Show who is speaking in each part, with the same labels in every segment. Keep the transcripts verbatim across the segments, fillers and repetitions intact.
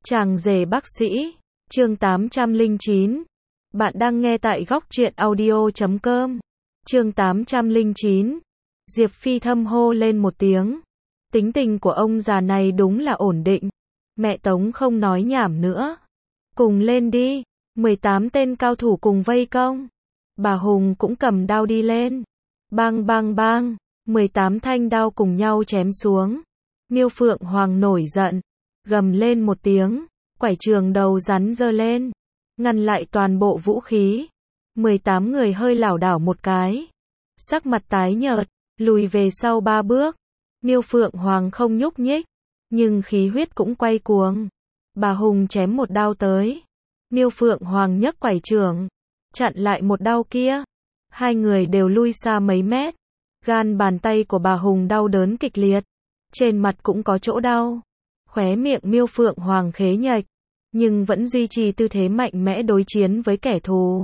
Speaker 1: Chàng rể bác sĩ, chương tám trăm lẻ chín. Bạn đang nghe tại góc truyện audio chấm com. Chương tám trăm lẻ chín. Diệp Phi thâm hô lên một tiếng. Tính tình của ông già này đúng là ổn định. Mẹ Tống không nói nhảm nữa. Cùng lên đi. mười tám tên cao thủ cùng vây công. Bà Hùng cũng cầm đao đi lên. Bang bang bang. mười tám thanh đao cùng nhau chém xuống. Miêu Phượng Hoàng nổi giận. Gầm lên một tiếng. Quải trường đầu rắn giơ lên. Ngăn lại toàn bộ vũ khí. mười tám người hơi lảo đảo một cái. Sắc mặt tái nhợt. Lùi về sau ba bước. Miêu Phượng Hoàng không nhúc nhích. Nhưng khí huyết cũng quay cuồng. Bà Hùng chém một đao tới. Miêu Phượng Hoàng nhấc quải trường. Chặn lại một đao kia. Hai người đều lui xa mấy mét. Gan bàn tay của bà Hùng đau đớn kịch liệt. Trên mặt cũng có chỗ đau. Khóe miệng Miêu Phượng Hoàng khế nhệch. Nhưng vẫn duy trì tư thế mạnh mẽ đối chiến với kẻ thù.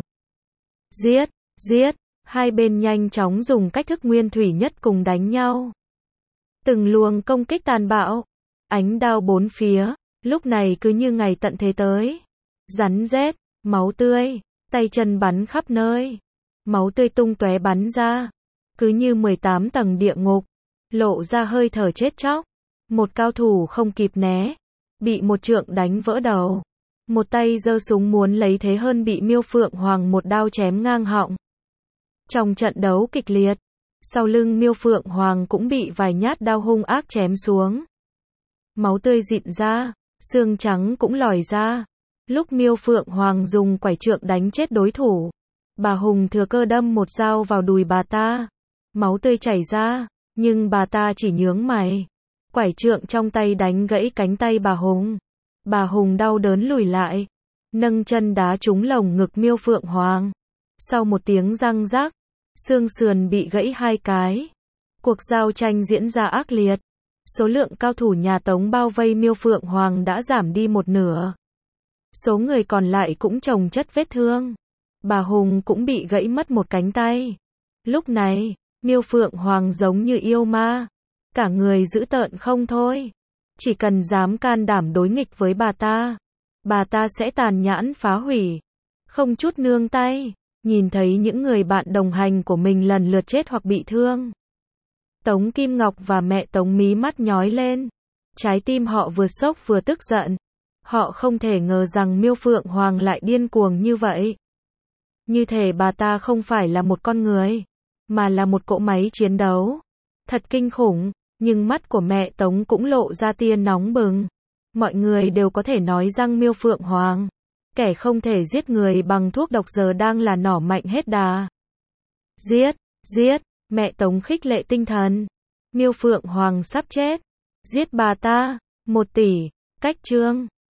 Speaker 1: Giết, giết. Hai bên nhanh chóng dùng cách thức nguyên thủy nhất cùng đánh nhau. Từng luồng công kích tàn bạo. Ánh đao bốn phía. Lúc này cứ như ngày tận thế tới. Rắn rết, máu tươi, tay chân bắn khắp nơi. Máu tươi tung tóe bắn ra. Cứ như mười tám tầng địa ngục. Lộ ra hơi thở chết chóc. Một cao thủ không kịp né. Bị một trượng đánh vỡ đầu. Một tay giơ súng muốn lấy thế hơn bị Miêu Phượng Hoàng một đao chém ngang họng. Trong trận đấu kịch liệt. Sau lưng Miêu Phượng Hoàng cũng bị vài nhát đao hung ác chém xuống. Máu tươi rịn ra. Xương trắng cũng lòi ra. Lúc Miêu Phượng Hoàng dùng quải trượng đánh chết đối thủ. Bà Hùng thừa cơ đâm một dao vào đùi bà ta. Máu tươi chảy ra. Nhưng bà ta chỉ nhướng mày. Quải trượng trong tay đánh gãy cánh tay bà Hùng. Bà Hùng đau đớn lùi lại. Nâng chân đá trúng lồng ngực Miêu Phượng Hoàng. Sau một tiếng răng rắc. Xương sườn bị gãy hai cái. Cuộc giao tranh diễn ra ác liệt. Số lượng cao thủ nhà Tống bao vây Miêu Phượng Hoàng đã giảm đi một nửa. Số người còn lại cũng chồng chất vết thương. Bà Hùng cũng bị gãy mất một cánh tay. Lúc này, Miêu Phượng Hoàng giống như yêu ma. Cả người dữ tợn không thôi. Chỉ cần dám can đảm đối nghịch với bà ta, bà ta sẽ tàn nhẫn phá hủy. Không chút nương tay. Nhìn thấy những người bạn đồng hành của mình lần lượt chết hoặc bị thương. Tống Kim Ngọc và mẹ Tống mí mắt nhói lên. Trái tim họ vừa sốc vừa tức giận. Họ không thể ngờ rằng Miêu Phượng Hoàng lại điên cuồng như vậy. Như thể bà ta không phải là một con người, mà là một cỗ máy chiến đấu. Thật kinh khủng, nhưng mắt của mẹ Tống cũng lộ ra tia nóng bừng. Mọi người đều có thể nói rằng Miêu Phượng Hoàng, kẻ không thể giết người bằng thuốc độc giờ đang là nỏ mạnh hết đà. Giết, giết, mẹ Tống khích lệ tinh thần. Miêu Phượng Hoàng sắp chết. Giết bà ta. Một tỷ. Cách chương.